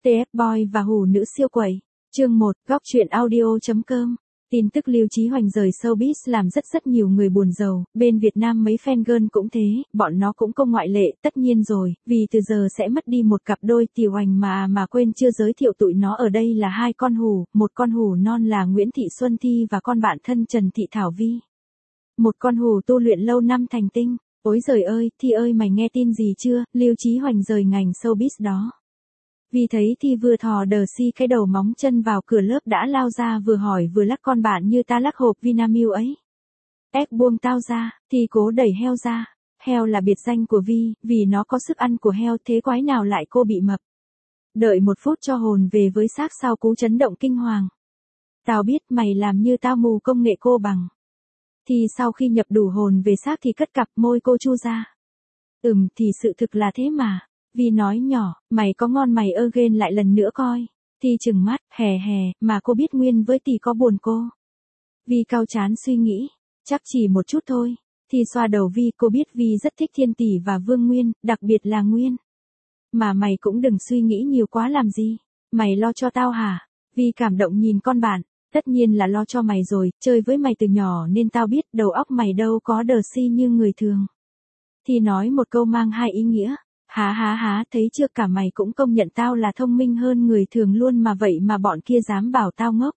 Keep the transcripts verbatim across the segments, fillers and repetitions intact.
tê ép Boy và hủ nữ siêu quẩy. Chương một, góc truyện audio.com. Tin tức Lưu Chí Hoành rời showbiz làm rất rất nhiều người buồn rầu, bên Việt Nam mấy fan girl cũng thế, bọn nó cũng không ngoại lệ, tất nhiên rồi, vì từ giờ sẽ mất đi một cặp đôi Tiểu Hoành mà mà quên chưa giới thiệu tụi nó ở đây là hai con hủ, một con hủ non là Nguyễn Thị Xuân Thi và con bạn thân Trần Thị Thảo Vi. Một con hủ tu luyện lâu năm thành tinh. Ôi giời ơi, Thi ơi mày nghe tin gì chưa, Lưu Chí Hoành rời ngành showbiz đó. Vì thấy Thi vừa thò đờ si cái đầu móng chân vào cửa lớp đã lao ra vừa hỏi vừa lắc con bạn như ta lắc hộp Vinamilk ấy. Ép buông tao ra, Thi cố đẩy heo ra. Heo là biệt danh của Vi, vì nó có sức ăn của heo thế quái nào lại cô bị mập. Đợi một phút cho hồn về với xác sau cú chấn động kinh hoàng. Tao biết mày làm như tao mù công nghệ cô bằng. Thì sau khi nhập đủ hồn về xác thì cất cặp môi cô chu ra. Ừm thì sự thực là thế mà. Vi nói nhỏ, mày có ngon mày ơ ghen lại lần nữa coi. Thì chừng mắt, hè hè, mà cô biết Nguyên với Tỷ có buồn cô. Vi cau chán suy nghĩ, chắc chỉ một chút thôi. Thì xoa đầu Vi, cô biết Vi rất thích Thiên Tỷ và Vương Nguyên, đặc biệt là Nguyên. Mà mày cũng đừng suy nghĩ nhiều quá làm gì. Mày lo cho tao hả? Vi cảm động nhìn con bạn. Tất nhiên là lo cho mày rồi, chơi với mày từ nhỏ nên tao biết đầu óc mày đâu có đờ si như người thường. Thì nói một câu mang hai ý nghĩa. Há há há, thấy chưa, cả mày cũng công nhận tao là thông minh hơn người thường luôn mà vậy mà bọn kia dám bảo tao ngốc.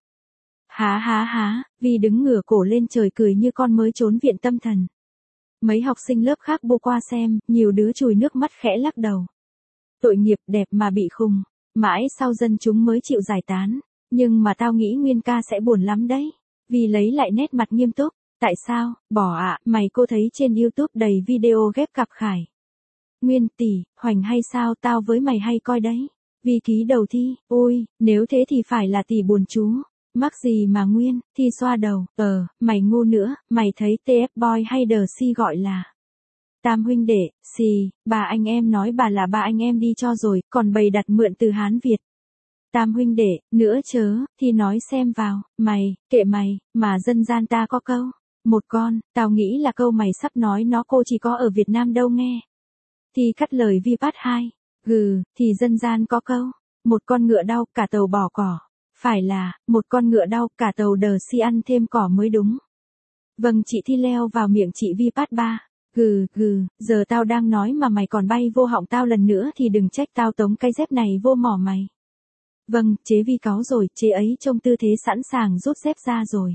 Há há há, Vi đứng ngửa cổ lên trời cười như con mới trốn viện tâm thần. Mấy học sinh lớp khác bô qua xem, nhiều đứa chùi nước mắt khẽ lắc đầu. Tội nghiệp đẹp mà bị khùng, mãi sau dân chúng mới chịu giải tán. Nhưng mà tao nghĩ Nguyên ca sẽ buồn lắm đấy. Vi lấy lại nét mặt nghiêm túc. Tại sao, bỏ ạ, à, mày cô thấy trên YouTube đầy video ghép cặp khải. Nguyên, Tỷ, Hoành hay sao, tao với mày hay coi đấy. Vi ký đầu Thi, ôi, nếu thế thì phải là Tỷ buồn chú. Mắc gì mà Nguyên, Thi xoa đầu, ờ, mày ngu nữa, mày thấy tê ép Boy hay đờ si gọi là. Tam huynh đệ, xì, bà anh em nói bà là ba anh em đi cho rồi, còn bày đặt mượn từ Hán Việt. Tam huynh đệ, nữa chớ, thì nói xem vào, mày, kệ mày, mà dân gian ta có câu. Một con, tao nghĩ là câu mày sắp nói nó cô chỉ có ở Việt Nam đâu nghe. Thì cắt lời Vi Phát hai, gừ, thì dân gian có câu. Một con ngựa đau, cả tàu bỏ cỏ. Phải là, một con ngựa đau, cả tàu đờ si ăn thêm cỏ mới đúng. Vâng chị Thi leo vào miệng chị Vi Phát ba. Gừ, gừ, giờ tao đang nói mà mày còn bay vô họng tao lần nữa thì đừng trách tao tống cái dép này vô mỏ mày. Vâng, chế Vi cáu rồi, chế ấy trông tư thế sẵn sàng rút dép ra rồi.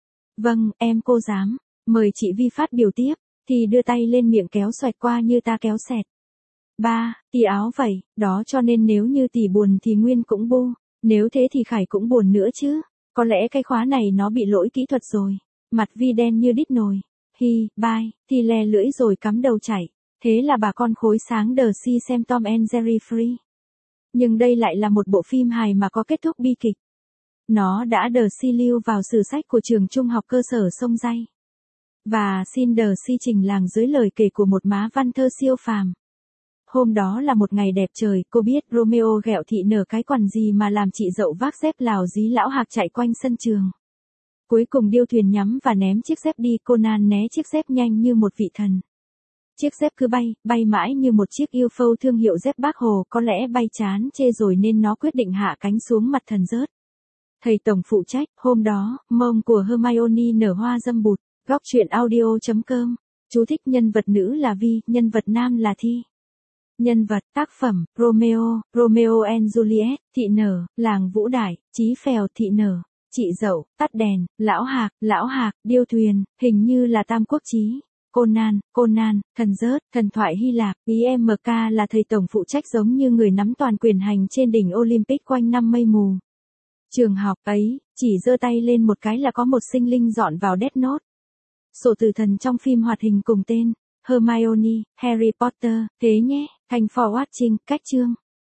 Vâng, em cô dám, mời chị Vi phát biểu tiếp, thì đưa tay lên miệng kéo xoẹt qua như ta kéo xẹt. Ba, Tỷ áo vậy, đó cho nên nếu như Tỷ buồn thì Nguyên cũng bu, nếu thế thì Khải cũng buồn nữa chứ, có lẽ cái khóa này nó bị lỗi kỹ thuật rồi. Mặt Vi đen như đít nồi. Hi, bye, thì lè lưỡi rồi cắm đầu chạy, thế là bà con khối sáng đờ si xem Tom and Jerry Free. Nhưng đây lại là một bộ phim hài mà có kết thúc bi kịch. Nó đã đờ si lưu vào sử sách của trường trung học cơ sở Sông Day. Và xin đờ si trình làng dưới lời kể của một má văn thơ siêu phàm. Hôm đó là một ngày đẹp trời, cô biết Romeo ghẹo thị nở cái quần gì mà làm chị dậu vác dép lào dí lão hạc chạy quanh sân trường. Cuối cùng điêu thuyền nhắm và ném chiếc dép đi, Conan né chiếc dép nhanh như một vị thần. Chiếc dép cứ bay, bay mãi như một chiếc u ép ô thương hiệu dép Bác Hồ, có lẽ bay chán chê rồi nên nó quyết định hạ cánh xuống mặt thần rớt. Thầy tổng phụ trách, hôm đó, mông của Hermione nở hoa dâm bụt, góc truyện audio.com. Chú thích nhân vật nữ là Vi, nhân vật nam là Thi. Nhân vật, tác phẩm, Romeo, Romeo and Juliet, thị nở, làng Vũ Đại, Chí Phèo, thị nở, chị dậu, tắt đèn, lão hạc, lão hạc, điêu thuyền, hình như là Tam Quốc Chí. Conan, Conan, thần rớt, thần thoại Hy Lạp, ý em em ca là thầy tổng phụ trách giống như người nắm toàn quyền hành trên đỉnh Olympic quanh năm mây mù. Trường học ấy, chỉ giơ tay lên một cái là có một sinh linh dọn vào Death Note. Sổ tử thần trong phim hoạt hình cùng tên, Hermione, Harry Potter, thế nhé, thanks for watching, cách chương.